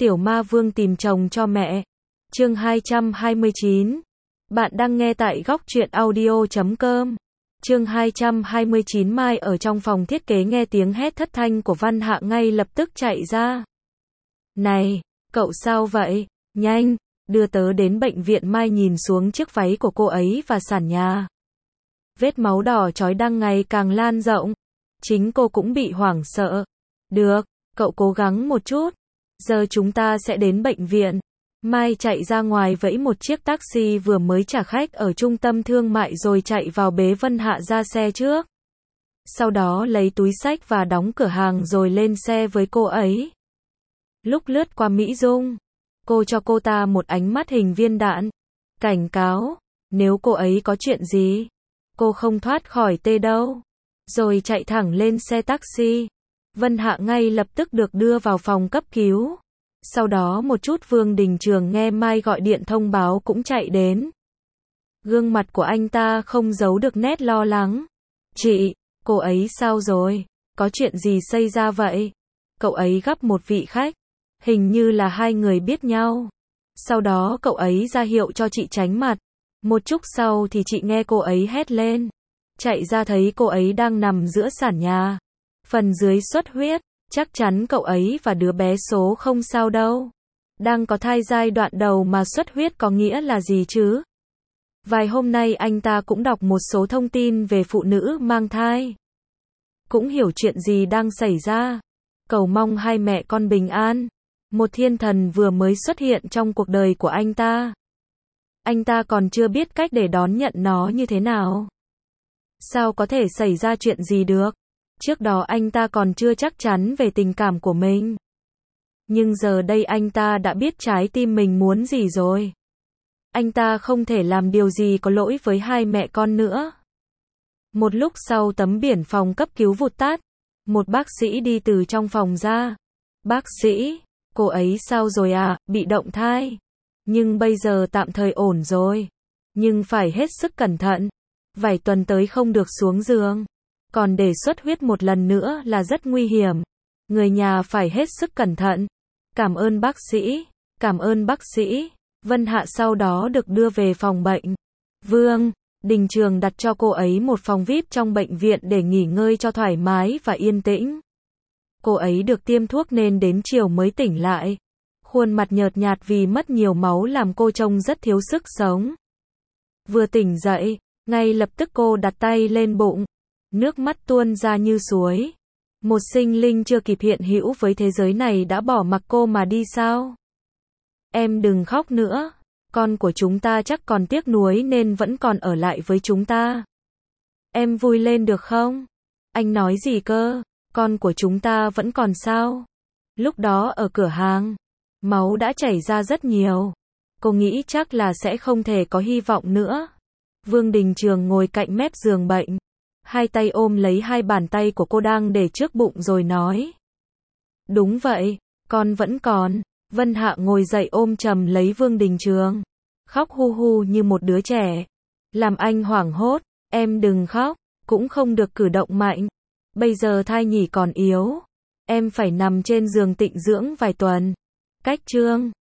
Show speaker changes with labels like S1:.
S1: Tiểu Ma Vương tìm chồng cho mẹ. Chương 229. Bạn đang nghe tại góc truyện audio.com. Chương 229. Mai ở trong phòng thiết kế nghe tiếng hét thất thanh của Văn Hạ ngay lập tức chạy ra. Này, cậu sao vậy? Nhanh, đưa tớ đến bệnh viện. Mai nhìn xuống chiếc váy của cô ấy và sàn nhà. Vết máu đỏ chói đang ngày càng lan rộng. Chính cô cũng bị hoảng sợ. Được, cậu cố gắng một chút. Giờ chúng ta sẽ đến bệnh viện. Mai chạy ra ngoài vẫy một chiếc taxi vừa mới trả khách ở trung tâm thương mại rồi chạy vào bế Vân Hạ ra xe trước. Sau đó lấy túi xách và đóng cửa hàng rồi lên xe với cô ấy. Lúc lướt qua Mỹ Dung, cô cho cô ta một ánh mắt hình viên đạn. Cảnh cáo, nếu cô ấy có chuyện gì, cô không thoát khỏi tê đâu. Rồi chạy thẳng lên xe taxi. Vân Hạ ngay lập tức được đưa vào phòng cấp cứu. Sau đó một chút Vương Đình Trường nghe Mai gọi điện thông báo cũng chạy đến. Gương mặt của anh ta không giấu được nét lo lắng. Chị, cô ấy sao rồi? Có chuyện gì xảy ra vậy? Cậu ấy gặp một vị khách. Hình như là hai người biết nhau. Sau đó cậu ấy ra hiệu cho chị tránh mặt. Một chút sau thì chị nghe cô ấy hét lên. Chạy ra thấy cô ấy đang nằm giữa sàn nhà. Phần dưới xuất huyết. Chắc chắn cậu ấy và đứa bé số không sao đâu. Đang có thai giai đoạn đầu mà xuất huyết có nghĩa là gì chứ? Vài hôm nay anh ta cũng đọc một số thông tin về phụ nữ mang thai. Cũng hiểu chuyện gì đang xảy ra. Cầu mong hai mẹ con bình an. Một thiên thần vừa mới xuất hiện trong cuộc đời của anh ta. Anh ta còn chưa biết cách để đón nhận nó như thế nào. Sao có thể xảy ra chuyện gì được? Trước đó anh ta còn chưa chắc chắn về tình cảm của mình. Nhưng giờ đây anh ta đã biết trái tim mình muốn gì rồi. Anh ta không thể làm điều gì có lỗi với hai mẹ con nữa. Một lúc sau tấm biển phòng cấp cứu vụt tắt. Một bác sĩ đi từ trong phòng ra. Bác sĩ, cô ấy sao rồi à? Bị động thai. Nhưng bây giờ tạm thời ổn rồi. Nhưng phải hết sức cẩn thận. Vài tuần tới không được xuống giường. Còn để xuất huyết một lần nữa là rất nguy hiểm. Người nhà phải hết sức cẩn thận. Cảm ơn bác sĩ. Cảm ơn bác sĩ. Vân Hạ sau đó được đưa về phòng bệnh. Vương Đình Trường đặt cho cô ấy một phòng VIP trong bệnh viện để nghỉ ngơi cho thoải mái và yên tĩnh. Cô ấy được tiêm thuốc nên đến chiều mới tỉnh lại. Khuôn mặt nhợt nhạt vì mất nhiều máu làm cô trông rất thiếu sức sống. Vừa tỉnh dậy, ngay lập tức cô đặt tay lên bụng. Nước mắt tuôn ra như suối. Một sinh linh chưa kịp hiện hữu với thế giới này đã bỏ mặc cô mà đi sao? Em đừng khóc nữa. Con của chúng ta chắc còn tiếc nuối nên vẫn còn ở lại với chúng ta. Em vui lên được không? Anh nói gì cơ? Con của chúng ta vẫn còn sao? Lúc đó ở cửa hàng, máu đã chảy ra rất nhiều. Cô nghĩ chắc là sẽ không thể có hy vọng nữa. Vương Đình Trường ngồi cạnh mép giường bệnh. Hai tay ôm lấy hai bàn tay của cô đang để trước bụng rồi nói. Đúng vậy, con vẫn còn. Vân Hạ ngồi dậy ôm chầm lấy Vương Đình Trường. Khóc hu hu như một đứa trẻ. Làm anh hoảng hốt. Em đừng khóc, cũng không được cử động mạnh. Bây giờ thai nhỉ còn yếu. Em phải nằm trên giường tịnh dưỡng vài tuần. Cách chương